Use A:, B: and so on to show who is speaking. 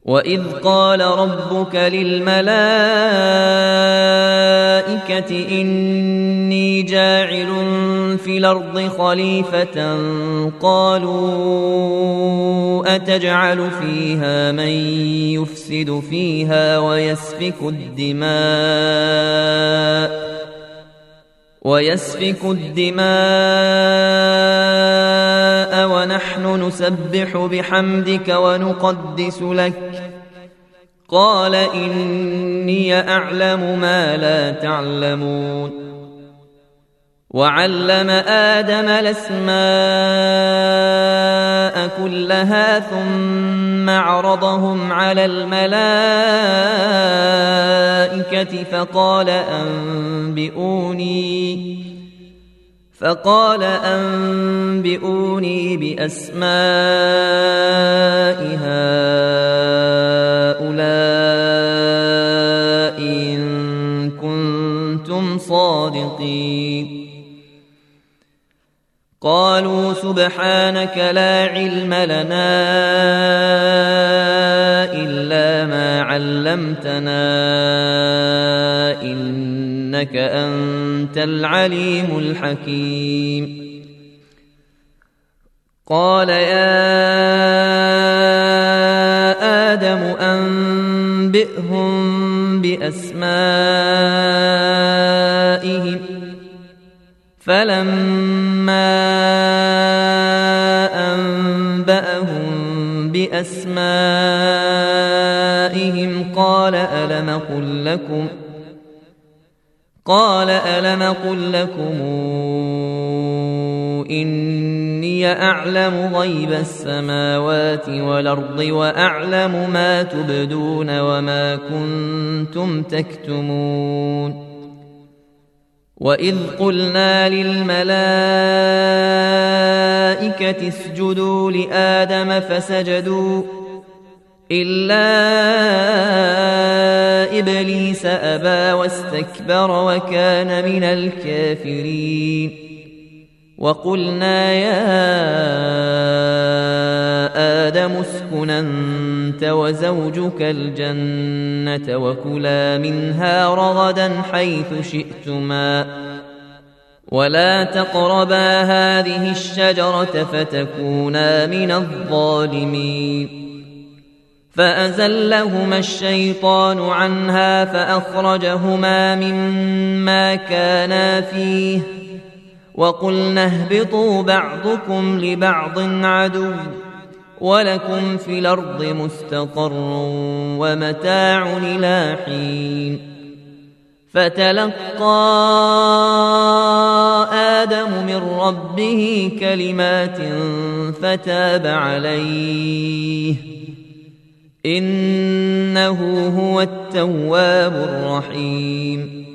A: وإذ قال ربك للملائكة إني جاعل في الأرض خليفة قالوا أتجعل فيها من يفسد فيها ويسفك الدماء ونحن نسبح بحمدك ونقدس لك قال إني أعلم ما لا تعلمون وعلم آدم الأسماء كلها ثم عرضهم على الملائكة فقال أنبئوني بأسماء هؤلاء إن كنتم صادقين قالوا سبحانك لا علم لنا إلا ما علمتنا إنك أنت العليم الحكيم قال يا آدم أنبئهم بأسمائهم فلما أنبأهم بأسمائهم قال ألم قل لكم إني أعلم غيب السماوات والأرض وأعلم ما تبدون وما كنتم تكتمون وإذ قلنا للملائكة اسجدوا لآدم فسجدوا إلا إبليس أبى واستكبر وكان من الكافرين وقلنا يا آدم اسكن أنت وزوجك الجنة وكلا منها رغدا حيث شئتما ولا تقربا هذه الشجرة فتكونا من الظالمين فأزلهما الشيطان عنها فأخرجهما مما كانا فيه وقلنا اهبطوا بعضكم لبعض عدو ولكم في الأرض مستقر ومتاع إلى حين فتلقى آدم من ربه كلمات فتاب عليه إنه هو التواب الرحيم